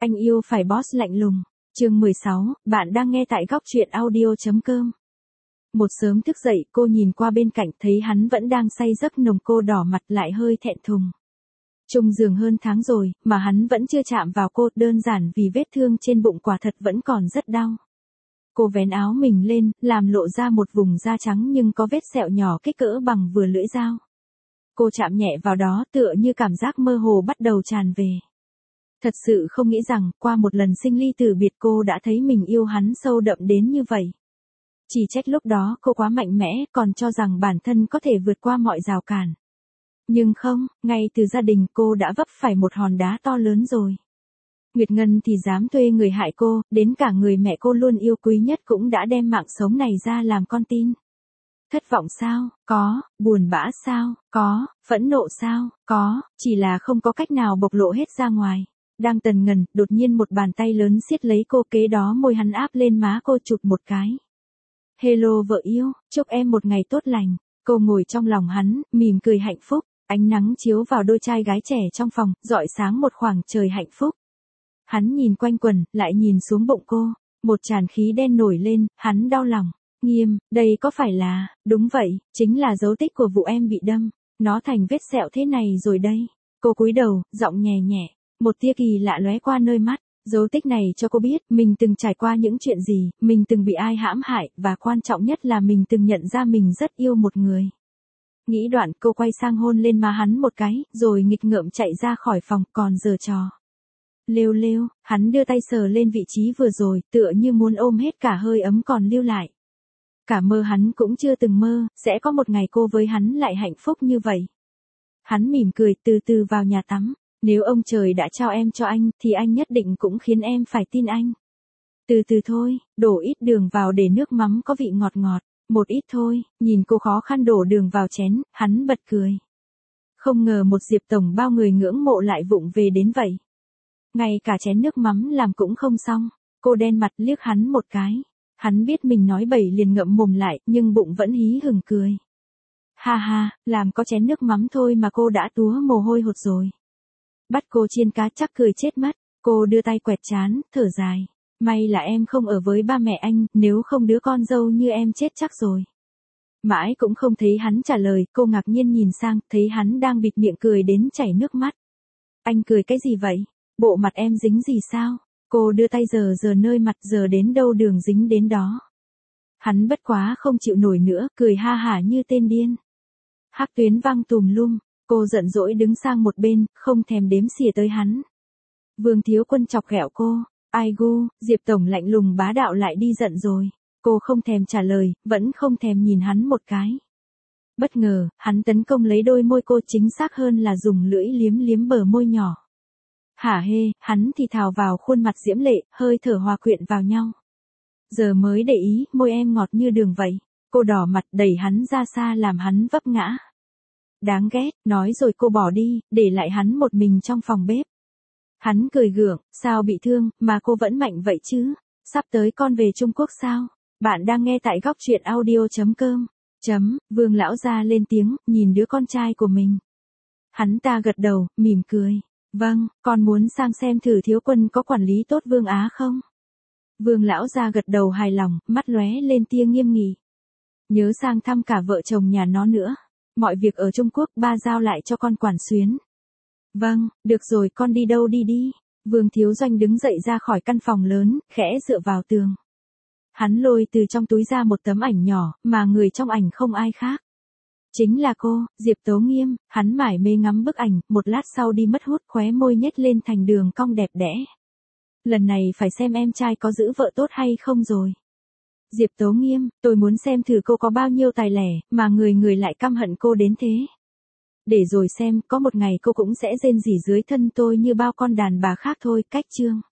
Anh yêu phải boss lạnh lùng. Chương 16, bạn đang nghe tại góc truyện audio.com. Một sớm thức dậy, cô nhìn qua bên cạnh thấy hắn vẫn đang say giấc nồng, cô đỏ mặt lại hơi thẹn thùng. Chung giường hơn tháng rồi, mà hắn vẫn chưa chạm vào cô, đơn giản vì vết thương trên bụng quả thật vẫn còn rất đau. Cô vén áo mình lên, làm lộ ra một vùng da trắng nhưng có vết sẹo nhỏ kích cỡ bằng vừa lưỡi dao. Cô chạm nhẹ vào đó, tựa như cảm giác mơ hồ bắt đầu tràn về. Thật sự không nghĩ rằng, qua một lần sinh ly tử biệt cô đã thấy mình yêu hắn sâu đậm đến như vậy. Chỉ trách lúc đó cô quá mạnh mẽ, còn cho rằng bản thân có thể vượt qua mọi rào cản. Nhưng không, ngay từ gia đình cô đã vấp phải một hòn đá to lớn rồi. Nguyệt Ngân thì dám thuê người hại cô, đến cả người mẹ cô luôn yêu quý nhất cũng đã đem mạng sống này ra làm con tin. Thất vọng sao? Có. Buồn bã sao? Có. Phẫn nộ sao? Có. Chỉ là không có cách nào bộc lộ hết ra ngoài. Đang tần ngần, đột nhiên một bàn tay lớn siết lấy cô, kế đó môi hắn áp lên má cô chụp một cái. Hello vợ yêu, chúc em một ngày tốt lành. Cô ngồi trong lòng hắn, mỉm cười hạnh phúc. Ánh nắng chiếu vào đôi trai gái trẻ trong phòng, rọi sáng một khoảng trời hạnh phúc. Hắn nhìn quanh quần, lại nhìn xuống bụng cô. Một tràn khí đen nổi lên, hắn đau lòng. Nghiêm, đây có phải là, đúng vậy, chính là dấu tích của vụ em bị đâm. Nó thành vết sẹo thế này rồi đây. Cô cúi đầu, giọng nhẹ nhẹ. Một tia kỳ lạ lóe qua nơi mắt. Dấu tích này cho cô biết mình từng trải qua những chuyện gì, mình từng bị ai hãm hại, và quan trọng nhất là mình từng nhận ra mình rất yêu một người. Nghĩ đoạn, cô quay sang hôn lên má hắn một cái, rồi nghịch ngợm chạy ra khỏi phòng, còn giở trò. Lêu lêu, hắn đưa tay sờ lên vị trí vừa rồi, tựa như muốn ôm hết cả hơi ấm còn lưu lại. Cả mơ hắn cũng chưa từng mơ, sẽ có một ngày cô với hắn lại hạnh phúc như vậy. Hắn mỉm cười, từ từ vào nhà tắm. Nếu ông trời đã trao em cho anh, thì anh nhất định cũng khiến em phải tin anh. Từ từ thôi, đổ ít đường vào để nước mắm có vị ngọt ngọt. Một ít thôi. Nhìn cô khó khăn đổ đường vào chén, hắn bật cười. Không ngờ một Diệp tổng bao người ngưỡng mộ lại vụng về đến vậy. Ngay cả chén nước mắm làm cũng không xong. Cô đen mặt liếc hắn một cái. Hắn biết mình nói bậy liền ngậm mồm lại, nhưng bụng vẫn hí hửng cười. Ha ha, làm có chén nước mắm thôi mà cô đã túa mồ hôi hột rồi. Bắt cô chiên cá chắc cười chết mất. Cô đưa tay quẹt trán, thở dài. May là em không ở với ba mẹ anh, nếu không đứa con dâu như em chết chắc rồi. Mãi cũng không thấy hắn trả lời, cô ngạc nhiên nhìn sang, thấy hắn đang bịt miệng cười đến chảy nước mắt. Anh cười cái gì vậy? Bộ mặt em dính gì sao? Cô đưa tay giờ nơi mặt, giờ đến đâu đường dính đến đó. Hắn bất quá không chịu nổi nữa, cười ha hả như tên điên. Hắc tuyến văng tùm lum. Cô giận dỗi đứng sang một bên, không thèm đếm xỉa tới hắn. Vương Thiếu Quân chọc ghẹo cô. Ai gu, Diệp tổng lạnh lùng bá đạo lại đi giận rồi. Cô không thèm trả lời, vẫn không thèm nhìn hắn một cái. Bất ngờ, hắn tấn công lấy đôi môi cô, chính xác hơn là dùng lưỡi liếm liếm bờ môi nhỏ. Hả hê, hắn thì thào vào khuôn mặt diễm lệ, hơi thở hòa quyện vào nhau. Giờ mới để ý, môi em ngọt như đường vậy. Cô đỏ mặt đẩy hắn ra xa làm hắn vấp ngã. Đáng ghét, nói rồi cô bỏ đi, để lại hắn một mình trong phòng bếp. Hắn cười gượng, sao bị thương, mà cô vẫn mạnh vậy chứ? Sắp tới con về Trung Quốc sao? Bạn đang nghe tại góc truyện audio.com. Vương lão gia lên tiếng, nhìn đứa con trai của mình. Hắn ta gật đầu, mỉm cười. Vâng, con muốn sang xem thử Thiếu Quân có quản lý tốt Vương Á không? Vương lão gia gật đầu hài lòng, mắt lóe lên tia nghiêm nghị. Nhớ sang thăm cả vợ chồng nhà nó nữa. Mọi việc ở Trung Quốc ba giao lại cho con quản xuyến. Vâng, được rồi, con đi đâu đi đi. Vương Thiếu Doanh đứng dậy ra khỏi căn phòng lớn, khẽ dựa vào tường. Hắn lôi từ trong túi ra một tấm ảnh nhỏ, mà người trong ảnh không ai khác. Chính là cô, Diệp Tố Nghiêm. Hắn mải mê ngắm bức ảnh, một lát sau đi mất hút, khóe môi nhếch lên thành đường cong đẹp đẽ. Lần này phải xem em trai có giữ vợ tốt hay không rồi. Diệp Tố Nghiêm, tôi muốn xem thử cô có bao nhiêu tài lẻ, mà người lại căm hận cô đến thế. Để rồi xem, có một ngày cô cũng sẽ rên rỉ dưới thân tôi như bao con đàn bà khác thôi, cách chương.